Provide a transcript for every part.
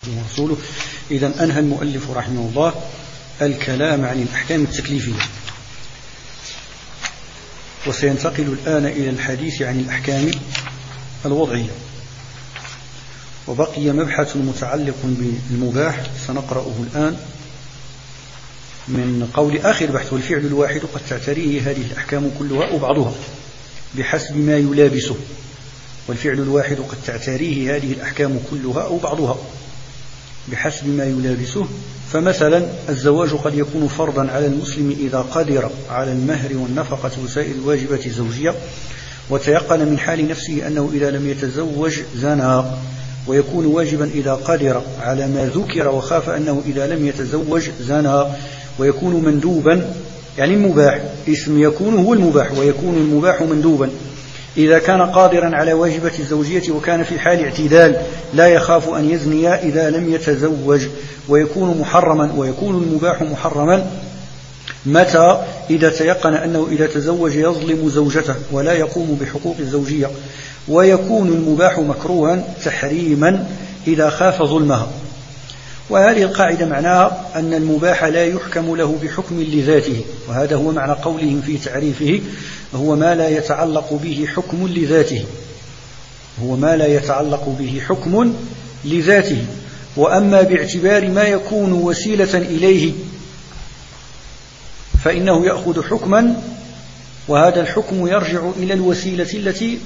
ورسوله. إذن أنهى المؤلف رحمه الله الكلام عن الأحكام التكليفية، وسينتقل الآن إلى الحديث عن الأحكام الوضعية. وبقي مبحث متعلق بالمباح سنقرأه الآن من قول آخر بحث: والفعل الواحد قد تعتريه هذه الأحكام كلها أو بعضها بحسب ما يلابسه. والفعل الواحد قد تعتريه هذه الأحكام كلها أو بعضها بحسب ما يلابسه. فمثلا الزواج قد يكون فرضا على المسلم إذا قدر على المهر والنفقة وسائر الواجبات الزوجية، وتيقن من حال نفسه أنه إذا لم يتزوج زنى، ويكون واجبا إذا قدر على ما ذكر وخاف أنه إذا لم يتزوج زنى، ويكون مندوبا يعني المباح، اسم يكون هو المباح، ويكون المباح مندوبا إذا كان قادرا على واجبة الزوجية وكان في حال اعتدال لا يخاف أن يزني إذا لم يتزوج، ويكون محرما، ويكون المباح محرما متى؟ إذا تيقن أنه إذا تزوج يظلم زوجته ولا يقوم بحقوق الزوجية، ويكون المباح مكروها تحريما إذا خاف ظلمها. وهذه القاعدة معناها أن المباح لا يحكم له بحكم لذاته، وهذا هو معنى قولهم في تعريفه: هو ما لا يتعلق به حكم لذاته، هو ما لا يتعلق به حكم لذاته. وأما باعتبار ما يكون وسيلة إليه فإنه يأخذ حكما، وهذا الحكم يرجع إلى الوسيلة التي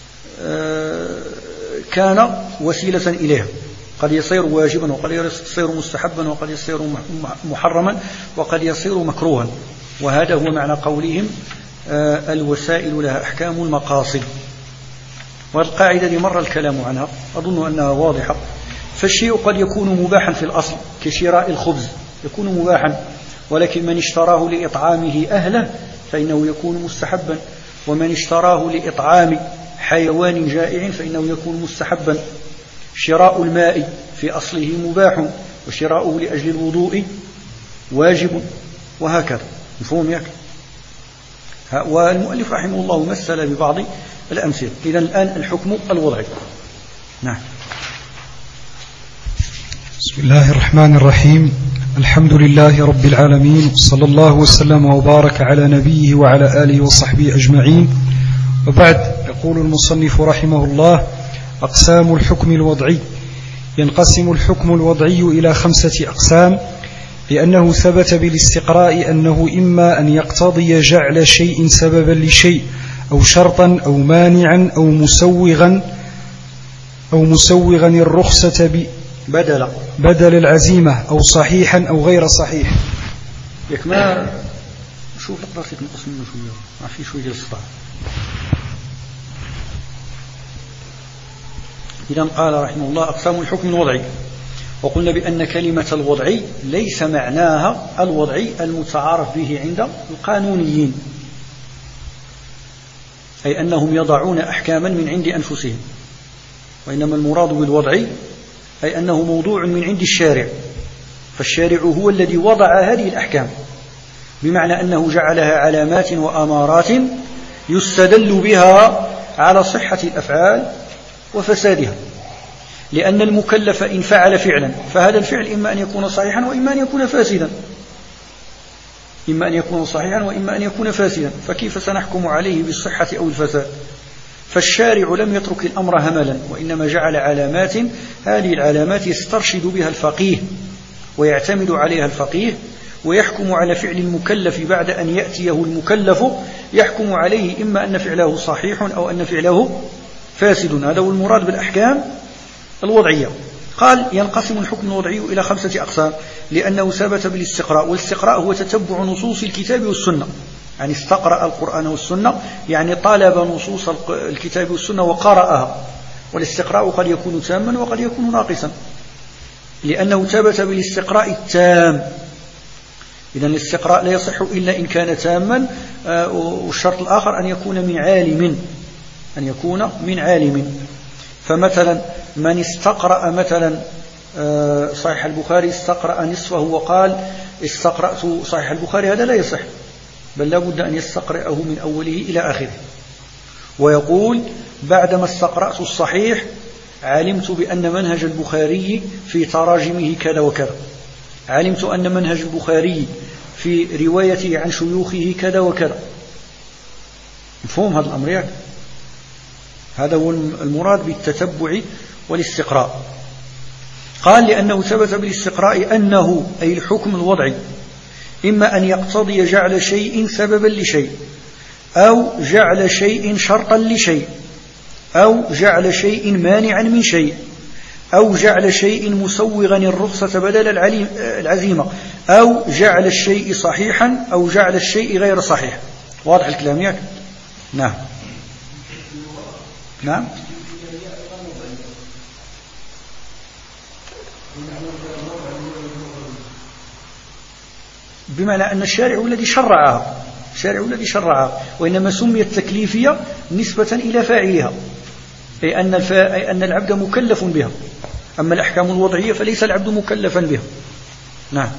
كان وسيلة إليها. قد يصير واجبا، وقد يصير مستحبا، وقد يصير محرما، وقد يصير مكروها. وهذا هو معنى قولهم الوسائل لها أحكام المقاصد. والقاعدة دي مر الكلام عنها، أظن أنها واضحة. فالشيء قد يكون مباحا في الأصل كشراء الخبز، يكون مباحا، ولكن من اشتراه لإطعامه أهله فإنه يكون مستحبا، ومن اشتراه لإطعام حيوان جائع فإنه يكون مستحبا. شراء الماء في أصله مباح، وشراؤه لأجل الوضوء واجب، وهكذا. مفهوم ياك؟ والمؤلف رحمه الله مثل ببعض الأمثلة. إذن الآن الحكم الوضعي. نعم. بسم الله الرحمن الرحيم. الحمد لله رب العالمين، صلى الله وسلم وبارك على نبيه وعلى آله وصحبه أجمعين. وبعد، يقول المصنف رحمه الله: أقسام الحكم الوضعي. ينقسم الحكم الوضعي إلى 5 أقسام، لأنه ثبت بالاستقراء أنه إما أن يقتضي جعل شيء سببا لشيء، أو شرطا، أو مانعا، أو مسوغا الرخصة بدل العزيمة، أو صحيحا أو غير صحيح. ياك ما شوف راسك نقص منه شوية، ما في شوية الصداع. إذن قال رحمه الله: أقسام الحكم الوضعي. وقلنا بأن كلمة الوضعي ليس معناها الوضعي المتعارف به عند القانونيين، أي أنهم يضعون أحكاما من عند أنفسهم، وإنما المراد بالوضعي أي أنه موضوع من عند الشارع، فالشارع هو الذي وضع هذه الأحكام، بمعنى أنه جعلها علامات وأمارات يستدل بها على صحة الأفعال وفسادها. لأن المكلف إن فعل فعلا فهذا الفعل إما أن يكون صحيحا وإما أن يكون فاسدا، إما أن يكون صحيحا وإما أن يكون فاسدا، فكيف سنحكم عليه بالصحة أو الفساد؟ فالشارع لم يترك الأمر هملا، وإنما جعل علامات، هذه العلامات يسترشد بها الفقيه ويعتمد عليها الفقيه، ويحكم على فعل المكلف بعد أن يأتيه المكلف، يحكم عليه إما أن فعله صحيح أو أن فعله فاسد. هذا هو المراد بالأحكام الوضعية. قال: ينقسم الحكم الوضعي إلى 5 أقسام، لأنه ثبت بالاستقراء. والاستقراء هو تتبع نصوص الكتاب والسنة، يعني استقرأ القرآن والسنة، يعني طالب نصوص الكتاب والسنة وقرأها. والاستقراء قد يكون تاما وقد يكون ناقصا، لأنه ثبت بالاستقراء التام. إذن الاستقراء لا يصح إلا إن كان تاما، والشرط الآخر أن يكون من عالم. فمثلا من استقرأ مثلا صحيح البخاري، استقرأ نصفه وقال استقرأت صحيح البخاري، هذا لا يصح، بل لا بد أن يستقرأه من أوله إلى آخره، ويقول بعدما استقرأت الصحيح علمت بأن منهج البخاري في تراجمه كذا وكذا، علمت أن منهج البخاري في روايته عن شيوخه كذا وكذا. مفهوم هذا الأمر ياك؟ هذا هو المراد بالتتبع والاستقراء. قال لأنه ثبت بالاستقراء أنه أي الحكم الوضعي إما أن يقتضي جعل شيء سببا لشيء، أو جعل شيء شرطا لشيء، أو جعل شيء مانعا من شيء، أو جعل شيء مسوغا الرخصة بدل العزيمة، أو جعل الشيء صحيحا، أو جعل الشيء غير صحيح. واضح الكلام ياك؟ نعم نعم. بمعنى أن الشارع الذي شرعها، الشارع الذي شرعها، وإنما سميت تكليفية نسبة إلى فاعلها، أي أن العبد مكلف بها. أما الأحكام الوضعية فليس العبد مكلفا بها. نعم.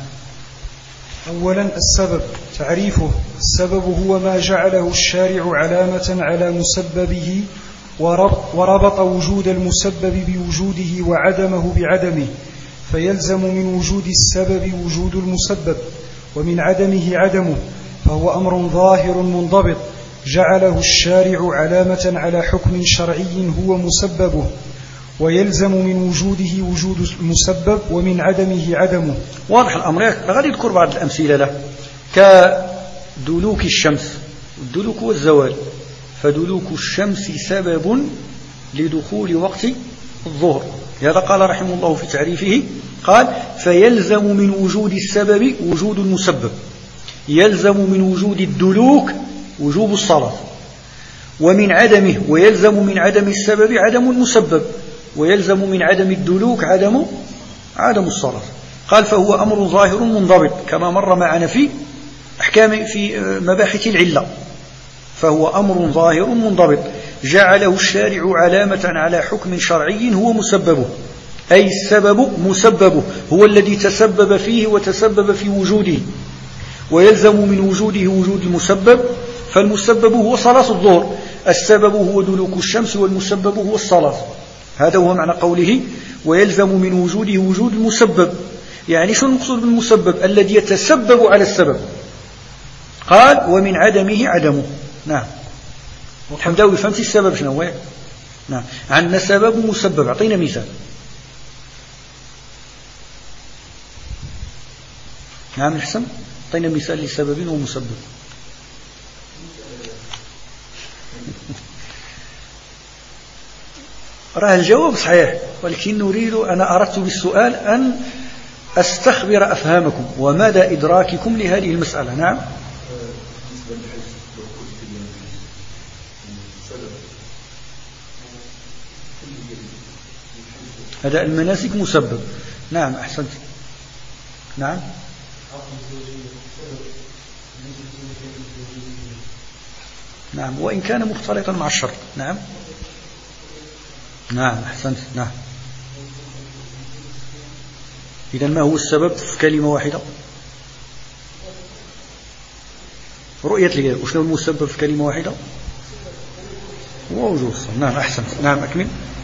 أولا السبب. تعريفه: السبب هو ما جعله الشارع علامة على مسببه وربط وجود المسبب بوجوده وعدمه بعدمه، فيلزم من وجود السبب وجود المسبب، ومن عدمه عدمه، فهو أمر ظاهر منضبط جعله الشارع علامة على حكم شرعي هو مسببه، ويلزم من وجوده وجود المسبب، ومن عدمه عدمه. واضح الأمر. غادي يذكر بعض الأمثلة له، كدلوك الشمس. الدلوك هو الزوال، فدلوك الشمس سبب لدخول وقت الظهر. هذا قال رحمه الله في تعريفه، قال: فيلزم من وجود السبب وجود المسبب، يلزم من وجود الدلوك وجوب الصلاة، ومن عدمه، ويلزم من عدم السبب عدم المسبب، ويلزم من عدم الدلوك عدم الصلاة. قال: فهو أمر ظاهر منضبط، كما مر معنا في أحكام في مباحث العلة. فهو أمر ظاهر منضبط جعله الشارع علامة على حكم شرعي هو مسببه، أي السبب مسببه، هو الذي تسبب فيه وتسبب في وجوده، ويلزم من وجوده وجود المسبب، فالمسبب هو صلاة الظهر، السبب هو دلوك الشمس، والمسبب هو الصلاة. هذا هو معنى قوله: ويلزم من وجوده وجود المسبب. يعني شو المقصود بالمسبب؟ الذي يتسبب على السبب. قال: ومن عدمه عدمه. نعم. حمداوي، فهمت السبب شنو هو؟ نعم. عندنا سبب ومسبب. أعطينا مثال. نعم الحسن، أعطينا مثال لسبب ومسبب. راه الجواب صحيح، ولكن نريد، أنا أردت بالسؤال أن أستخبر أفهامكم ومدى إدراككم لهذه المسألة. نعم. أداء المناسك مسبب. نعم أحسنت. نعم. نعم، وإن كان مختلطا مع الشرط. نعم. نعم أحسنت. نعم. إذا ما هو السبب في كلمة واحدة؟ رؤية الهلال. وشنو المسبب في كلمة واحدة؟ ووجود الصلاة. نعم أحسنت. نعم أكمل.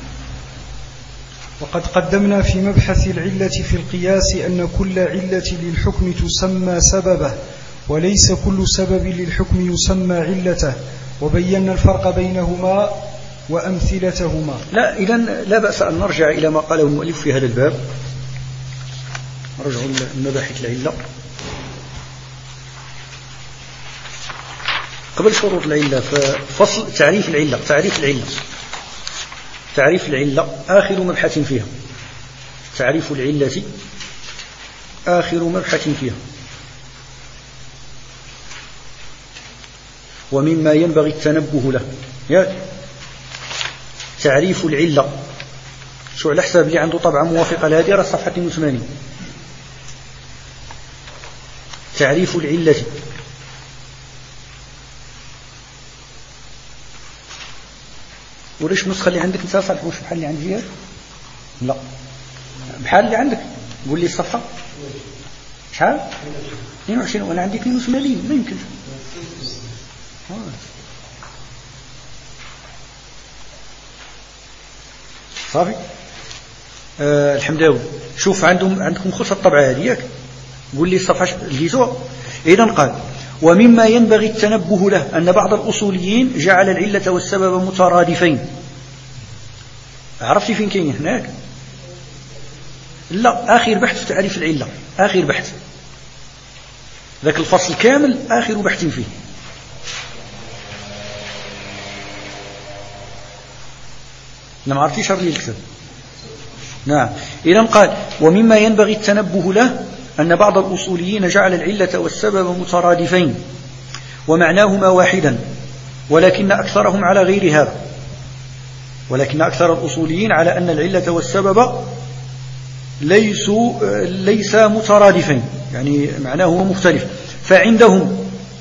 وقد قدمنا في مبحث العلة في القياس أن كل علة للحكم تسمى سببه، وليس كل سبب للحكم يسمى علته، وبينا الفرق بينهما وأمثلتهما. لا، إذن لا بأس أن نرجع إلى ما قاله المؤلف في هذا الباب. نرجع المباحث العلة. قبل شروط العلة، فصل تعريف العلة. تعريف العلة آخر مبحث فيها. تعريف العلة آخر مبحث فيها. ومما ينبغي التنبه له. تعريف العلة، شو على حساب اللي عنده طبعة موافقة لهذه، راه صفحة 82. تعريف العلة. وليش نسخة اللي عندك انت صالح مش بحال اللي عندي؟ لا، بحال اللي عندك. قول لي الصفحة شحال؟ 22 وانا عندي 82. ما يمكنش. صافي. الحمداوي شوف عندكم خلص الطبعة هذه ياك، قول لي الصفحة لقيتوها. إذن قال: ومما ينبغي التنبه له أن بعض الأصوليين جعل العلة والسبب مترادفين. عرفتي فين كاين هناك؟ لا، آخر بحث في تعريف العلة، آخر بحث، ذاك الفصل كامل آخر بحث فيه. ما عرفتيش شرح لي الكتاب. نعم. إذن قال: ومما ينبغي التنبه له أن بعض الأصوليين جعل العلة والسبب مترادفين ومعناهما واحدا، ولكن أكثرهم على غير هذا، ولكن أكثر الأصوليين على أن العلة والسبب ليس مترادفين، يعني معناهما مختلف. فعندهم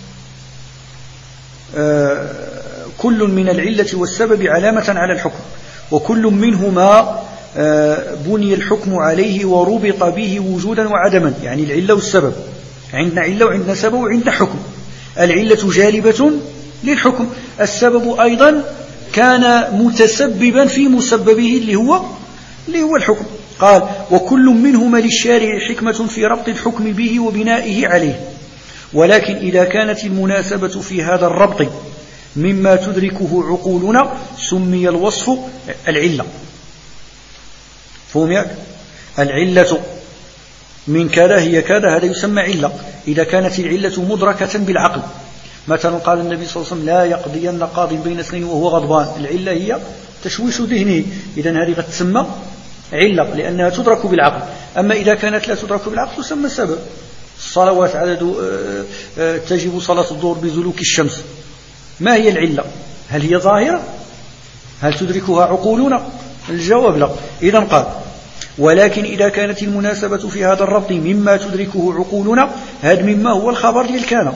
كل من العلة والسبب علامة على الحكم، وكل منهما بني الحكم عليه وربط به وجودا وعدما، يعني العلة والسبب، عندنا علة وعندنا سبب وعندنا حكم. العلة جالبة للحكم، السبب أيضا كان متسببا في مسببه اللي هو الحكم. قال: وكل منهما للشارع حكمة في ربط الحكم به وبنائه عليه، ولكن إذا كانت المناسبة في هذا الربط مما تدركه عقولنا سمي الوصف العلة. فهم ياك؟ العلة من كذا هي كذا، هذا يسمى علة إذا كانت العلة مدركة بالعقل. مثلا قال النبي صلى الله عليه وسلم: لا يقضين قاض بين اثنين وهو غضبان. العلة هي تشويش ذهنه، إذن هذه تسمى علة لأنها تدرك بالعقل. أما إذا كانت لا تدرك بالعقل تسمى سبب. الصلوات عدد تجب صلاة الظهر بزلوك الشمس. ما هي العلة؟ هل هي ظاهرة؟ هل تدركها عقولنا؟ الجواب لا. إذن قال: ولكن إذا كانت المناسبة في هذا الربط مما تدركه عقولنا، هذا مما هو الخبر ديال كان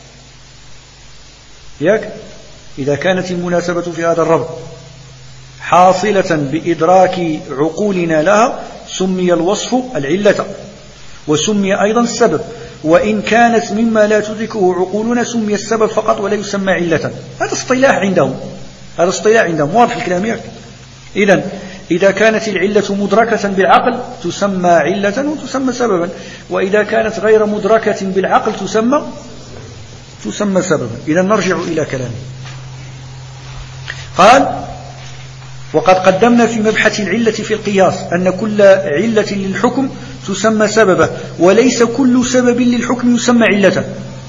ياك. إذا كانت المناسبة في هذا الربط حاصلة بإدراك عقولنا لها سمي الوصف العلة، وسمي أيضا السبب. وإن كانت مما لا تدركه عقولنا سمي السبب فقط ولا يسمى علة. هذا اصطلاح عندهم، هذا اصطلاح عندهم، واضح الكلام ياك. إذن إذا كانت العلة مدركة بالعقل تسمى علة وتسمى سببا، وإذا كانت غير مدركة بالعقل تسمى سببا. إذن نرجع إلى كلامه. قال: وقد قدمنا في مبحث العلة في القياس أن كل علة للحكم تسمى سببه، وليس كل سبب للحكم يسمى علته.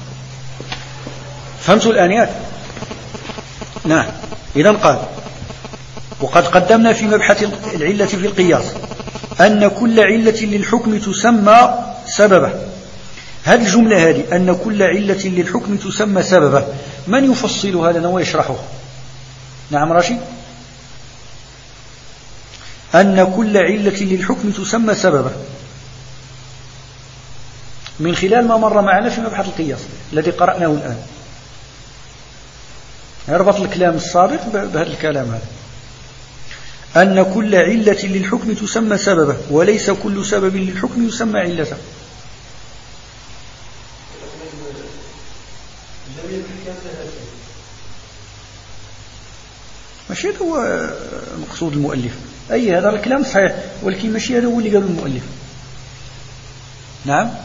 فهمتوا الآن ياك؟ نعم. إذن قال: وقد قدمنا في مبحث العلة في القياس أن كل علة للحكم تسمى سببه. هذه الجملة هذه أن كل علة للحكم تسمى سببه، من يفصلها لنا ويشرحها؟ نعم راشد. أن كل علة للحكم تسمى سببه من خلال ما مر معنا في مبحث القياس الذي قرأناه الآن. يربط الكلام السابق بهذا الكلام هذا. أن كل علة للحكم تسمى سببه، وليس كل سبب للحكم يسمى علته. ماشي هذا هو مقصود المؤلف، أي هذا الكلام صحيح، ولكن ماشي هذا هو اللي قال المؤلف. نعم.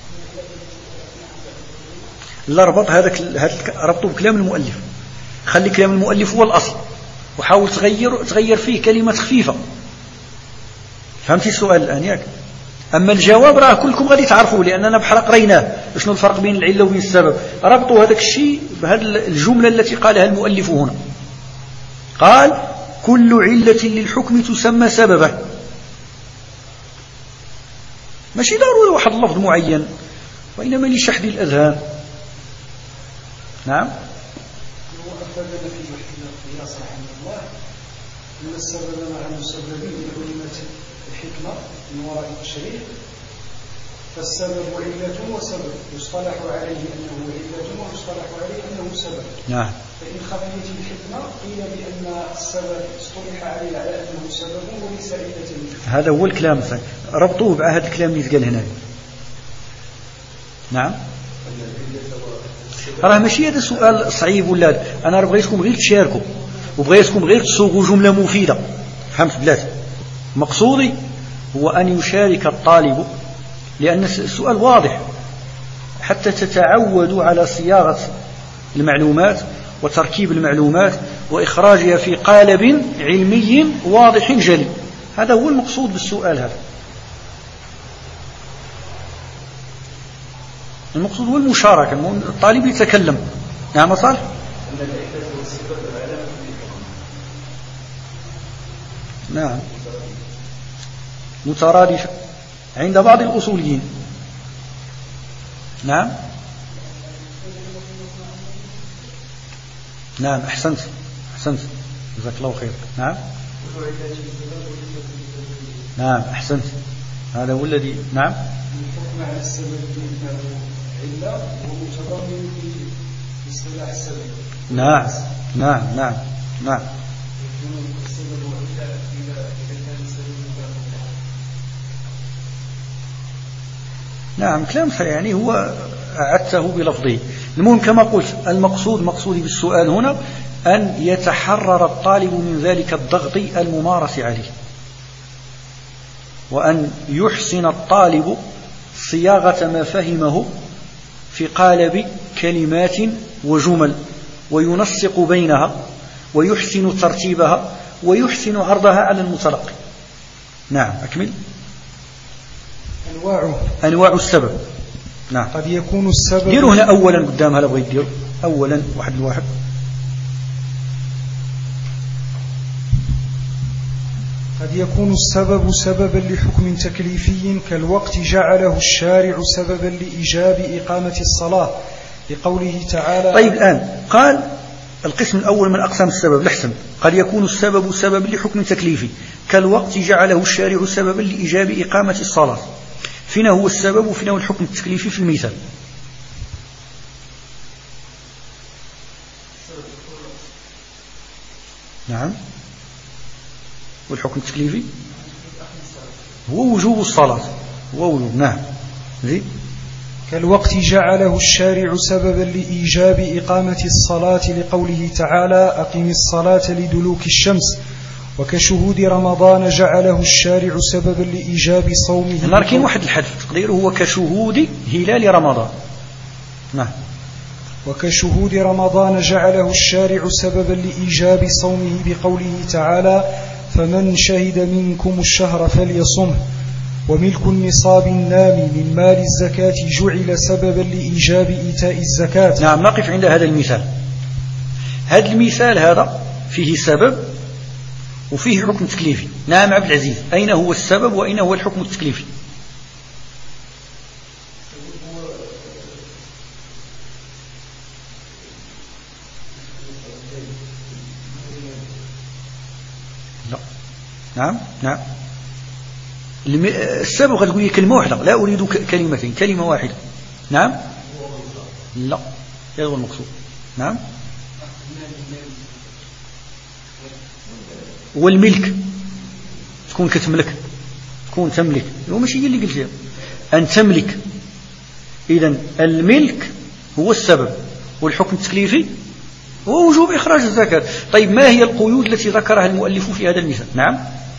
لا، ربط هذا ربطه بكلام المؤلف، خلي كلام المؤلف هو الأصل، وحاول تغير فيه كلمة خفيفة. فهمتي السؤال الآن ياك؟ أما الجواب راه كلكم غادي تعرفوه، لأننا بحال قريناه شنو الفرق بين العلة وبين السبب. ربطوا هذاك الشيء بهذه الجملة التي قالها المؤلف هنا. قال: كل علة للحكم تسمى سببه. ماشي ضروري واحد اللفظ معين، وإنما لشحذ الأذهان. نعم. وأفادنا في محكمة القياس رحمه الله أن السبب مع المسببين لعلمة الحكمة من وراء التشريع، فالسبب علة وسبب يصطلح عليه أنه علة ويصطلح عليه أنه سبب. نعم. فإن خفيت الحكمة قيل بأن السبب اصطلح عليه على أنه سبب وليس علة. هذا هو الكلام الثاني، ربطوه بعهد الكلام اللي يتقال هنا. نعم. راه ماشي هذا سؤال صعيب ولا أنا بغيتكم غير تشاركوا، وبغيتكم غير تصوغوا جملة مفيدة. فهمت بلاتي؟ مقصودي هو أن يشارك الطالب، لأن السؤال واضح، حتى تتعودوا على صياغة المعلومات وتركيب المعلومات وإخراجها في قالب علمي واضح جلي. هذا هو المقصود بالسؤال. هذا المقصود هو المشاركة، الطالب يتكلم. نعم صالح. نعم مترادفة عند بعض الأصوليين. نعم نعم أحسنت جزاك الله خير. نعم نعم أحسنت، هذا هو الذي نعم الحكم على السبب علة ومتضمن في اصطلاح السبب. نعم نعم نعم نعم نعم كلام يعني هو أعدته بلفظه. المهم كما قلت مقصودي بالسؤال هنا أن يتحرر الطالب من ذلك الضغط الممارس عليه، وأن يحسن الطالب صياغة ما فهمه في قالب كلمات وجمل، وينسق بينها ويحسن ترتيبها ويحسن عرضها على المتلقي. نعم أكمل. أنواع السبب. نعم قد يكون السبب. ديروا هنا أولا قدام، هلا بغيت ديروا أولا واحد. قد يكون السبب سببا لحكم تكليفي كالوقت جعله الشارع سببا لإيجاب إقامة الصلاة لقوله تعالى. طيب الآن قال القسم الأول من أقسام السبب لحسن، قد يكون السبب سببا لحكم تكليفي كالوقت جعله الشارع سببا لإيجاب إقامة الصلاة. فينا هو السبب وفينا هو الحكم التكليفي في المثال. نعم والحكم التكليفي هو وجوب الصلاة، هو وجوب. نعم زي كالوقت جعله الشارع سببا لإيجاب إقامة الصلاة لقوله تعالى أقم الصلاة لدلوك الشمس، وكشهود رمضان جعله الشارع سببا لإيجاب صومه. لكن واحد الحذف تقديره هو كشهود هلال رمضان. نعم وكشهود رمضان جعله الشارع سببا لإيجاب صومه بقوله تعالى فمن شهد منكم الشهر فليصمه، وملك النصاب النامي من مال الزكاة جعل سببا لإيجاب إيتاء الزكاة. نعم نقف عند هذا المثال. هذا المثال هذا فيه سبب وفيه حكم تكليفي. نعم عبد العزيز، أين هو السبب وأين هو الحكم التكليفي؟ لا. نعم السبب غتقول لي كلمة واحدة، لا أريد كلمتين، كلمة واحدة. نعم لا هذا هو المقصود. نعم والملك تكون كتملك، تكون تملك، هو ماشي هي اللي قلتها أن تملك. إذن الملك هو السبب والحكم التكليفي هو وجوب إخراج الزكاة. طيب ما هي القيود التي ذكرها المؤلف في هذا المثال؟ نعم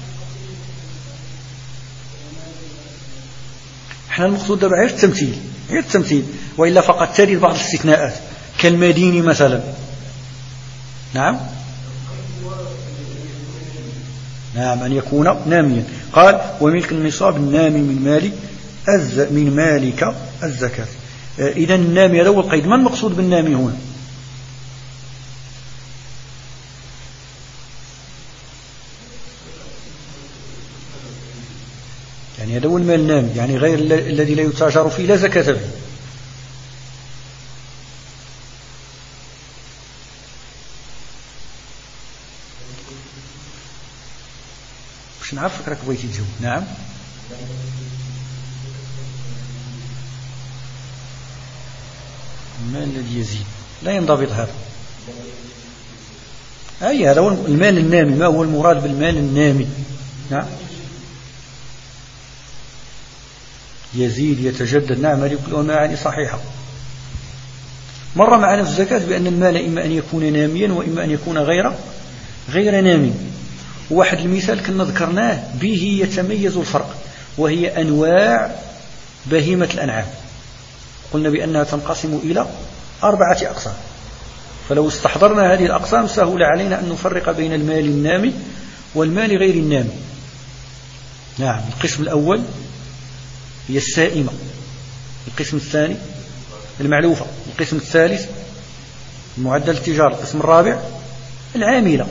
احنا المقصود دابا غير التمثيل، وإلا فقد ترد بعض الاستثناءات كالمدين مثلا. نعم أن يكون ناميا. قال وملك النصاب النامي من مالك الزكاة. إذن النامي هذا هو القيد. ما المقصود بالنامي هنا؟ يعني هذا هو المال النامي، يعني غير الذي لا يتاجر فيه لا زكاة فيه. باش نعرفك راك بغيتي تجاوب. نعم المال الذي يزيد لا ينضبط هذا. هذا هو المال النامي. ما هو المراد بالمال النامي؟ نعم يزيد يتجدد. نعم هذه كلها معاني صحيحة. مر معنا في الزكاة بأن المال إما أن يكون ناميا وإما أن يكون غير نامي. واحد المثال كنا ذكرناه به يتميز الفرق، وهي أنواع بهيمة الأنعام. قلنا بأنها تنقسم إلى 4 أقسام، فلو استحضرنا هذه الأقسام سهل علينا أن نفرق بين المال النامي والمال غير النامي. نعم، القسم الأول هي السائمة، القسم الثاني المعلوفة، القسم الثالث معدل التجارة، القسم الرابع العاملة.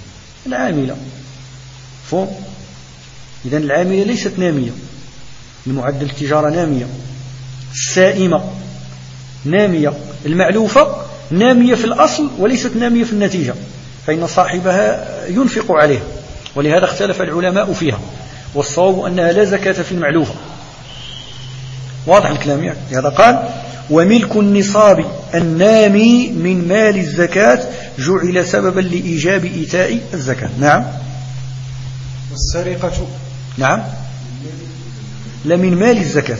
فهم؟ إذن العاملة ليست نامية، المعدل التجارة نامية، السائمة نامية، المعلوفة نامية في الأصل وليست نامية في النتيجة، فإن صاحبها ينفق عليها، ولهذا اختلف العلماء فيها، والصواب أنها لا زكاة في المعلوفة. واضح الكلام يعني؟ هذا قال: وملك النصاب النامي من مال الزكاة جعل سببا لإيجاب إيتاء الزكاة. نعم. والسرقة نعم لمن مال الزكاة.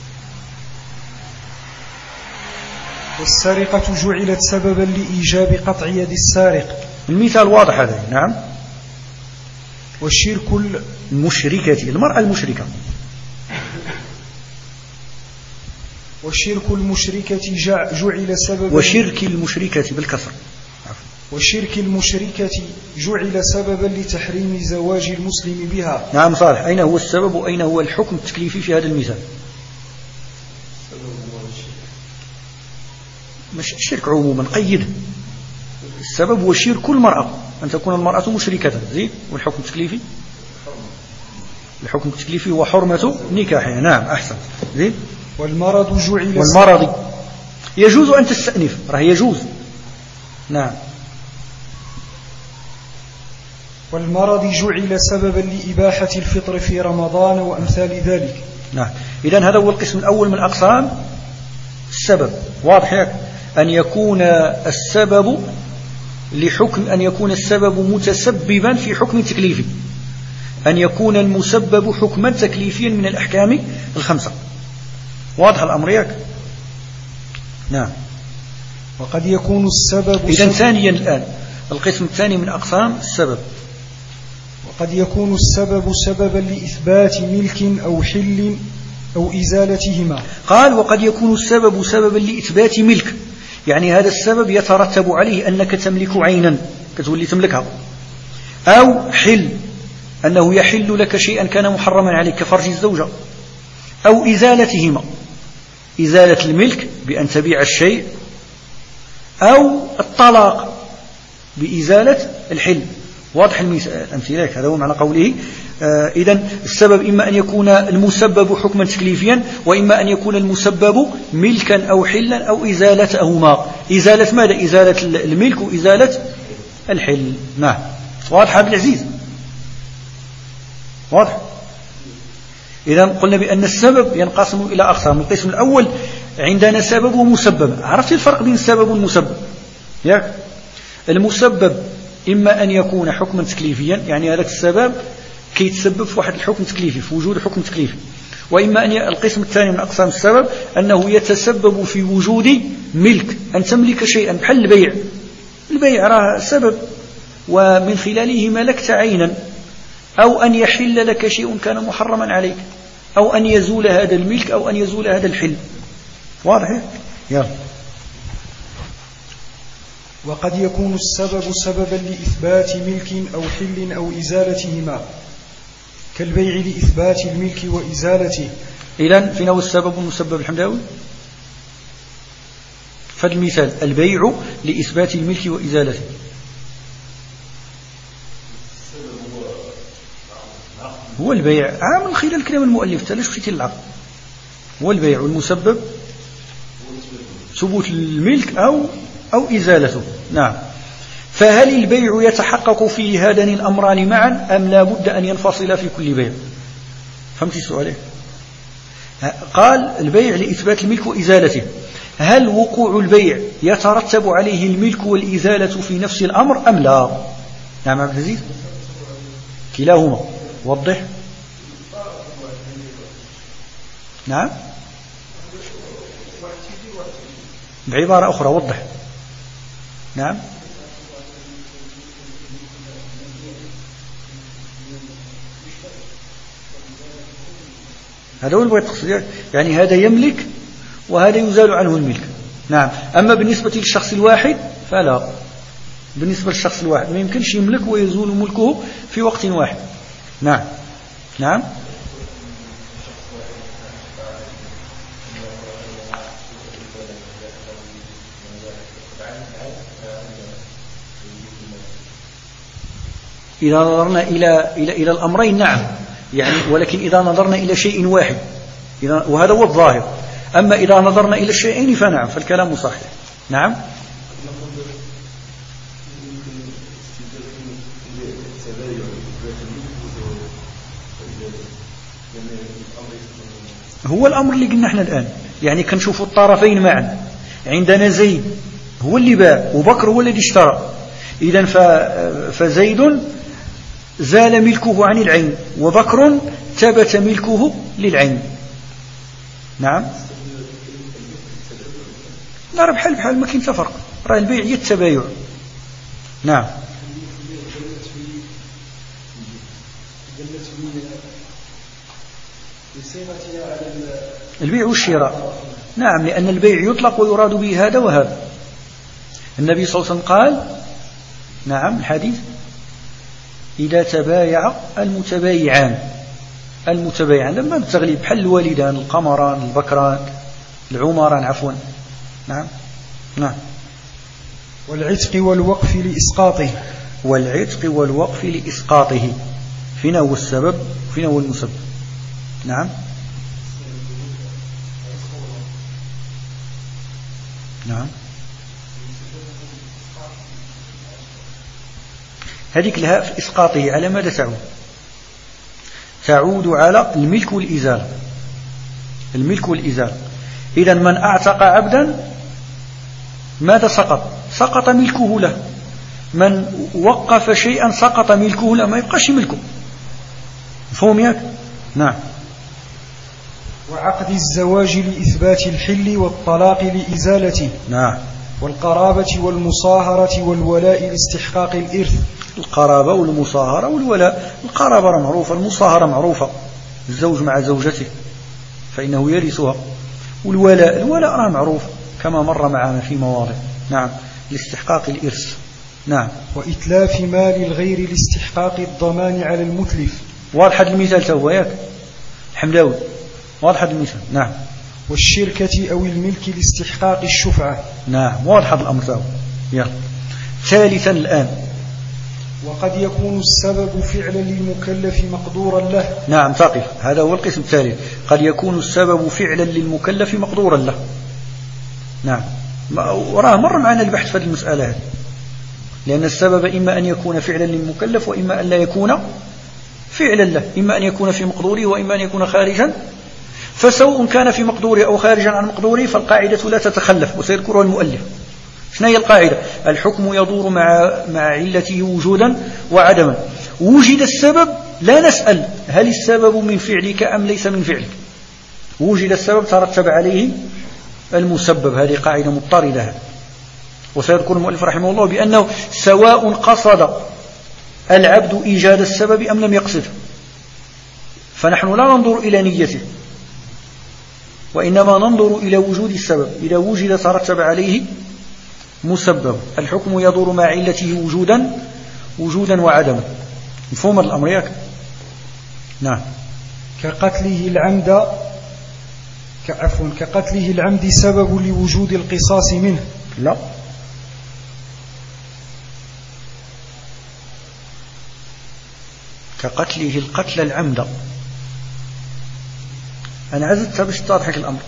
والسرقة جعلت سببا لإيجاب قطع يد السارق. المثال واضح هذا. نعم. والشرك المشركة، المرأة المشركة. وشرك المشركة جعل سببا، وشرك المشركة بالكسر. وشرك المشركة جعل سببا لتحريم زواج المسلم بها. نعم صالح، أين هو السبب وأين هو الحكم التكليفي في هذا المثال؟ مش الشرك عموما، قيده. السبب هو شرك المرأة، أن تكون المرأة مشركة. زين. والحكم التكليفي؟ الحكم التكليفي هو حرمة نكاحها. نعم أحسن. زين. والمرض جعل، والمرض يجوز أن تستأنف، راه يجوز. نعم. والمرض جعل سببا لإباحة الفطر في رمضان وأمثال ذلك. نعم. إذن هذا هو القسم الأول من أقسام السبب. واضح هيك؟ أن يكون السبب لحكم، أن يكون السبب متسببا في حكم تكليفي، أن يكون المسبب حكما تكليفيا من الأحكام الخمسة. واضح الأمر هيك؟ نعم. وقد يكون السبب، إذن ثانيا الآن القسم الثاني من أقسام السبب. وقد يكون السبب سببا لإثبات ملك أو حل أو إزالتهما. قال: وقد يكون السبب سببا لإثبات ملك، يعني هذا السبب يترتب عليه أنك تملك عينا كتولي تملكها، أو حل، أنه يحل لك شيئا كان محرما عليك كفرج الزوجة، أو إزالتهما، إزالة الملك بأن تبيع الشيء، أو الطلاق بإزالة الحل. واضح الأمثلة؟ هذا هو معنى قوله. إذن السبب إما أن يكون المسبب حكما تكليفيا، وإما أن يكون المسبب ملكا أو حلا أو إزالتهما. إزالة ماذا؟ إزالة الملك وإزالة الحل. نعم. واضح عبد العزيز؟ واضح. إذن قلنا بأن السبب ينقسم إلى أقسام. القسم الأول عندنا سبب ومسبب. عرفت الفرق بين السبب والمسبب؟ ياك؟ المسبب إما أن يكون حكما تكليفيا، يعني هذا السبب كي يتسبب في واحد الحكم تكليفي، في وجود حكم تكليفي. وإما أن القسم الثاني من أقسام السبب أنه يتسبب في وجود ملك، أن تملك شيئا، بحال البيع. البيع راه سبب ومن خلاله ملكت عينا، أو أن يحل لك شيء كان محرما عليك، أو أن يزول هذا الملك، أو أن يزول هذا الحل. واضح؟ يلا. وقد يكون السبب سببا لإثبات ملك أو حل أو إزالتهما، كالبيع لإثبات الملك وإزالته. إذن فين هو السبب والمسبب الحمداوي؟ فالمثال البيع لإثبات الملك وإزالته. هو البيع من خلال كلام المؤلف، ليش خيتي العقد؟ هو البيع، والمسبب ثبوت الملك أو إزالته. نعم. فهل البيع يتحقق فيه هذان الأمران معا، أم لا بد أن ينفصل في كل بيع؟ فهمت السؤال؟ قال البيع لإثبات الملك وإزالته. هل وقوع البيع يترتب عليه الملك والإزالة في نفس الأمر أم لا؟ نعم عبد العزيز. كلاهما. وضح. نعم. بعبارة أخرى وضح. نعم. هذا هو البغي، يعني هذا يملك وهذا يزال عنه الملك. نعم. أما بالنسبة للشخص الواحد فلا، بالنسبة للشخص الواحد ما يمكنش يملك ويزول ملكه في وقت واحد. نعم. نعم. إذا نظرنا إلى الأمرين نعم، يعني ولكن إذا نظرنا إلى شيء واحد وهذا هو الظاهر. أما إذا نظرنا إلى الشيئين فنعم، فالكلام صحيح. نعم. هو الأمر اللي قلنا احنا الآن، يعني كنشوف الطرفين معا. عندنا زيد هو اللي باع وبكر هو الذي اشترى، إذن فزيد زال ملكه عن العين وبكر ثبت ملكه للعين. نعم. لا راه بحال ما كاين حتى فرق، راه البيع هي التبايع. نعم. البيع والشراء. نعم، لأن البيع يطلق ويراد به هذا وهذا. النبي صلى الله عليه وسلم قال نعم الحديث إذا تبايع المتبايعان لما بالتغليب بحال الوالدان، القمران، البكران، العمران عفوا. نعم. نعم. والعتق والوقف لإسقاطه. والعتق والوقف لإسقاطه. فينا هو السبب وفينا هو المسبب. نعم. نعم. هذيك الهاء في إسقاطه على ماذا تعود؟ تعود على الملك والإزالة. الملك والإزالة. إذن من أعتق عبدا ماذا سقط؟ سقط ملكه له. من وقف شيئا سقط ملكه له، ما يبقاش ملكه. مفهوم ياك؟ نعم. وعقد الزواج لإثبات الحل والطلاق لإزالته. نعم. والقرابة والمصاهرة والولاء لاستحقاق الإرث. القرابة والمصاهرة والولاء. القرابة معروفة، المصاهرة معروفة، الزوج مع زوجته فإنه يرثها. والولاء راه معروف كما مر معنا في مواضع. نعم. لاستحقاق الإرث. نعم. وإتلاف مال الغير لاستحقاق الضمان على المتلف. واضح المثال تو ياك حمداوي؟ واضح المثال. نعم. والشركة أو الملك لاستحقاق الشفعة. نعم. واضح الأمر تو. يلا. ثالثا الآن. وقد يكون السبب فعلا للمكلف مقدورا له. نعم تقف، هذا هو القسم الثالث. قد يكون السبب فعلا للمكلف مقدورا له. نعم. وراه مر معنا البحث في هذه المسألة هذه، لأن السبب إما أن يكون فعلا للمكلف وإما أن لا يكون فعلا له، إما أن يكون في مقدوره وإما أن يكون خارجا. فسواء كان في مقدوره أو خارجا عن مقدوره فالقاعدة لا تتخلف، وسيذكرها المؤلف. شنو هي القاعدة؟ الحكم يدور مع علته وجودا وعدما. وجد السبب لا نسأل هل السبب من فعلك أم ليس من فعلك. وجد السبب ترتب عليه المسبب. هذه قاعدة مضطردة. وسيذكر المؤلف رحمه الله بأنه سواء قصد العبد إيجاد السبب أم لم يقصده، فنحن لا ننظر إلى نيته وإنما ننظر إلى وجود السبب. إذا وجد ترتب عليه مسبب. الحكم يدور مع علته وجودا وعدما. مفهوم الأمر ياك؟ نعم. كقتله العمد سبب لوجود القصاص منه. لا، كقتله القتل العمد. أنا عزت باش تضحك الأمر.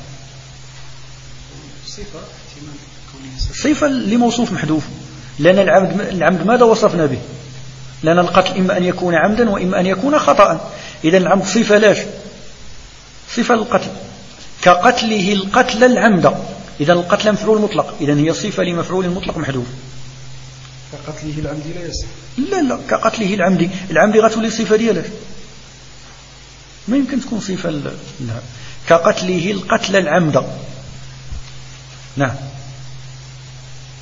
صفة لموصوف محذوف، لأن العمد ماذا وصفنا به؟ لأن القتل إما أن يكون عمدا وإما أن يكون خطأ. إذا العمد صفة لاش؟ صفة القتل. كقتله القتل العمد. إذا القتل مفعول مطلق، إذا هي صفة لمفعول مطلق محذوف. كقتله العمد لا يصح. لا كقتله العمد غتولي صفة دياله، ما يمكن تكون صفة. لا. كقتله القتل العمد. نعم.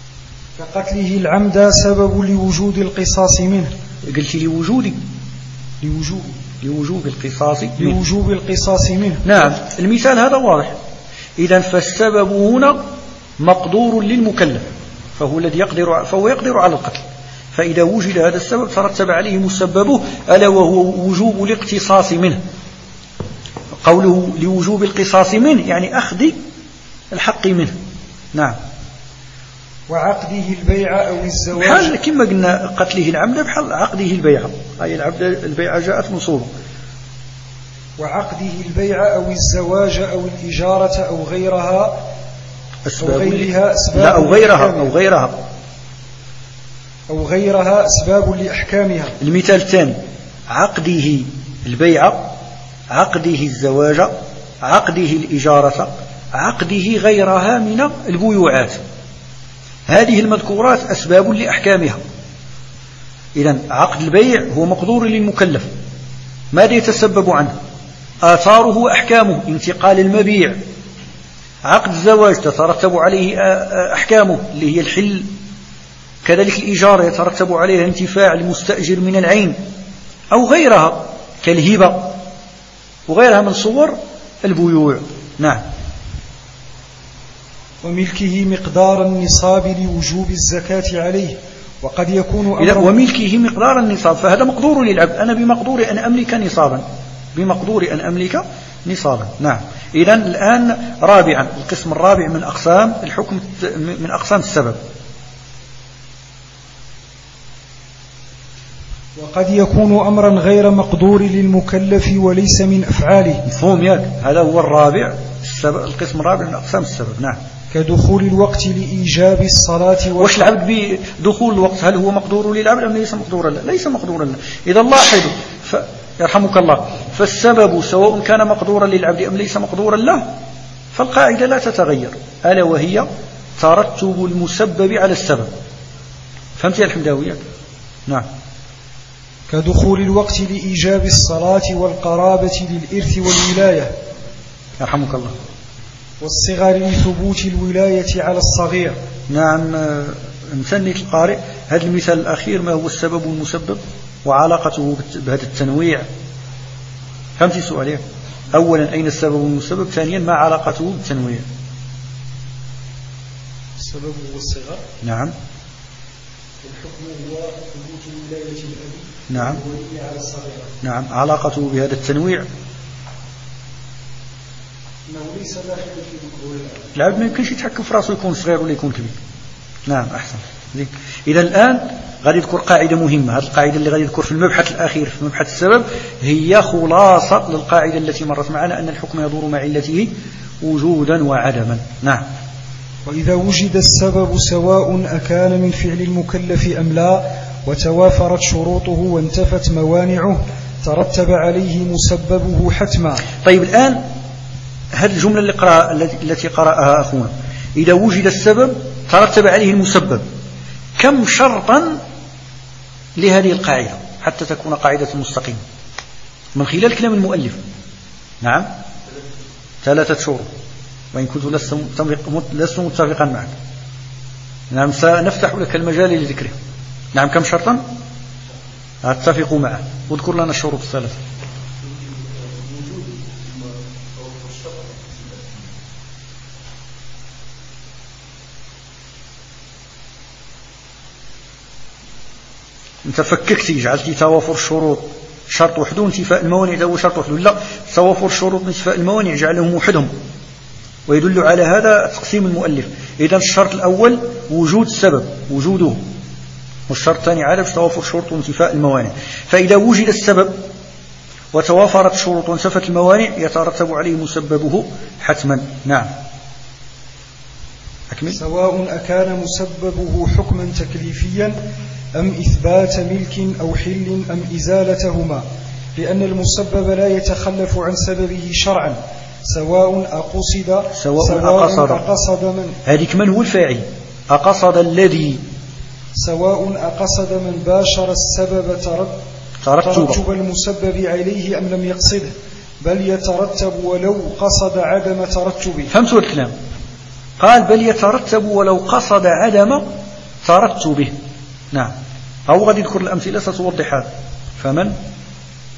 كقتله العمد سبب لوجود القصاص منه. قلت لي وجودي. لوجوب القصاص منه. نعم، المثال هذا واضح. إذن فالسبب هنا مقدور للمكلف، فهو يقدر على القتل، فإذا وجد هذا السبب ترتب عليه مسببه، ألا وهو وجوب الاقتصاص منه. قوله لوجوب القصاص منه يعني أخذ الحق منه. نعم. وعقده البيع أو الزواج، بحال كما قلنا قتله العمد بحال عقده البيع، أي البيع جاءت نصوبه. وعقده البيع أو الزواج أو الإجارة أو غيرها أو غيرها أسباب لأحكامها. المثال الثاني: عقده البيع، عقده الزواج، عقده الإجارة، عقده غيرها من البيوعات. هذه المذكورات أسباب لأحكامها. إذن عقد البيع هو مقدور للمكلف، ماذا يتسبب عنه؟ آثاره وأحكامه، انتقال المبيع. عقد الزواج تترتب عليه أحكامه اللي هي الحل، كذلك الإجارة يترتب عليها انتفاع المستأجر من العين أو غيرها كالهبة وغيرها من صور البيوع. نعم. وملكه مقدار النصاب لوجوب الزكاة عليه، وقد يكون وملكه مقدار النصاب، فهذا مقدور للعبد، أنا بمقدور أن أملك نصابا. نعم. إذن الآن رابعا، القسم الرابع من أقسام الحكم، من أقسام السبب. وقد يكون أمرا غير مقدور للمكلف وليس من أفعاله. مفهوم ياك؟ هذا هو الرابع، القسم الرابع من أقسام السبب. نعم. كدخول الوقت لإيجاب الصلاة. وش العبد بدخول الوقت؟ هل هو مقدور للعبد أم ليس مقدورا له؟ ليس مقدورا له. إذا لاحظوا يرحمك الله، فالسبب سواء كان مقدورا للعبد أم ليس مقدورا له فالقاعدة لا تتغير، ألا وهي ترتب المسبب على السبب. فهمت يا الحمداوية؟ نعم. كدخول الوقت لإيجاب الصلاة والقرابة للإرث والولاية. يرحمك الله. والصغر لثبوت الولاية على الصغير. نعم. مسني القارئ هذا المثال الأخير ما هو السبب والمسبب وعلاقته بهذا التنويع. فهمت سؤالي؟ أولا أين السبب والمسبب؟ ثانيا ما علاقته بالتنويع؟ السبب هو الصغر. نعم. الحكم هو ثبوت ولاية الأب. نعم. والولي على الصغير. نعم. علاقته بهذا التنويع إنه ليس داخلا في مقدور العبد، ما يمكنش يتحكم في راسه يكون صغير ولا يكون كبير. نعم. أحسن. إذا الآن غادي يذكر قاعدة مهمة. هذه القاعدة اللي غادي يذكر في المبحث الأخير في مبحث السبب هي خلاصة للقاعدة التي مرت معنا، أن الحكم يدور مع علته وجودا وعدما. نعم. وإذا وجد السبب سواء أكان من فعل المكلف أم لا، وتوافرت شروطه وانتفت موانعه، ترتب عليه مسببه حتما. طيب الآن هذه الجملة التي قرأها أخونا، إذا وجد السبب ترتب عليه المسبب، كم شرطا لهذه القاعدة حتى تكون قاعدة مستقيمة من خلال كلام المؤلف؟ نعم. 3 شروط، وإن كنت لست متفقا معك. نعم. سنفتح لك المجال لذكره. نعم. كم شرطا؟ اتفقوا معه واذكر لنا الشروط 3. انت فككتي جعلتي توافر الشروط شرط وحده وانتفاء الموانع ده هو شرط وحده. لا، توافر الشروط وانتفاء الموانع جعلهم وحدهم، ويدل على هذا تقسيم المؤلف. إذن الشرط الأول وجود السبب، وجوده، والشرط الثاني عدم توافر الشروط وانتفاء الموانع. فإذا وجد السبب وتوافرت الشروط وانتفت الموانع يترتب عليه مسببه حتما. نعم. أكمل. سواء أكان مسببه حكما تكليفيا أم إثبات ملك أو حل أم إزالتهما، لأن المسبب لا يتخلف عن سببه شرعا، سواء أقصد من. هذيك من هو الفاعل؟ أقصد الذي. سواء أقصد من باشر السبب ترتب المسبب عليه أم لم يقصده، بل يترتب ولو قصد عدم ترتبه. فهمتوا الكلام؟ قال بل يترتب ولو قصد عدم ترتبه. نعم. أو غادي يذكر الأمثلة ستوضح هذا. فمن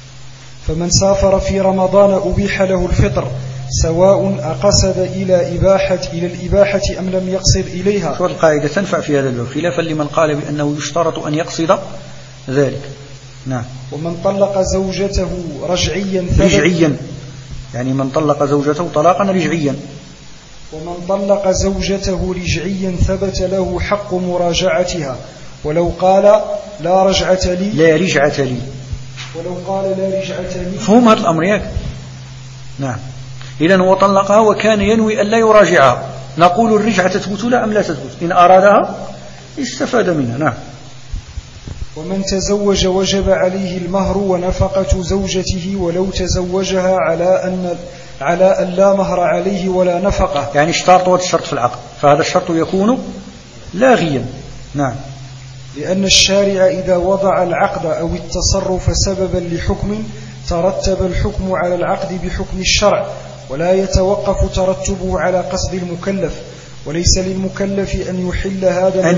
فمن سافر في رمضان أبيح له الفطر سواء أقصد إلى الإباحة أم لم يقصد إليها. والقاعدة تنفع في هذا الباب خلافا لمن قال بأنه يشترط أن يقصد ذلك. نعم. ومن طلق زوجته رجعيا يعني من طلق زوجته طلاقا رجعيا. ومن طلق زوجته رجعيا ثبت له حق مراجعتها ولو قال لا رجعة لي ولو قال لا رجعة لي. فهم هذا الأمر ياك؟ نعم. إذن هو طلقها وكان ينوي أن لا يراجعها، نقول الرجعة تثبت لا أم لا تثبت؟ إن أرادها استفاد منها. نعم. ومن تزوج وجب عليه المهر ونفقة زوجته ولو تزوجها على أن لا مهر عليه ولا نفقة. يعني اشترطوا الشرط في العقد، فهذا الشرط يكون لاغيا. نعم. لأن الشارع إذا وضع العقد أو التصرف سببا لحكم ترتب الحكم على العقد بحكم الشرع، ولا يتوقف ترتبه على قصد المكلف، وليس للمكلف أن يحل هذا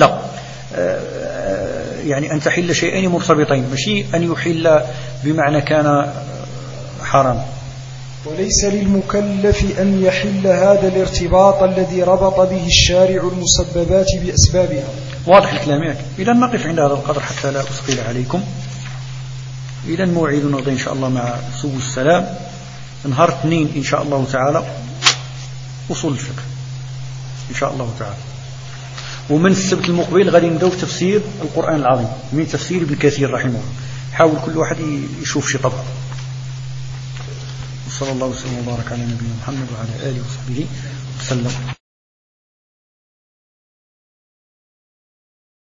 يعني أن تحل شيئين مرتبطين، ماشي أن يحل بمعنى كان حرام. وليس للمكلف أن يحل هذا الارتباط الذي ربط به الشارع المسببات بأسبابها. واضح الكلام. إذا نقف عند هذا القدر حتى لا أثقل عليكم. إذا موعدنا غدا إن شاء الله مع سبل السلام نهار 2 إن شاء الله تعالى أصول الفقه إن شاء الله تعالى. ومن السبت المقبل غادي نبداو في تفسير القرآن العظيم من تفسير ابن كثير رحمه الله. حاول كل واحد يشوف شي طبع. وصلى الله وسلم وبارك على نبينا محمد وعلى آله وصحبه وسلم.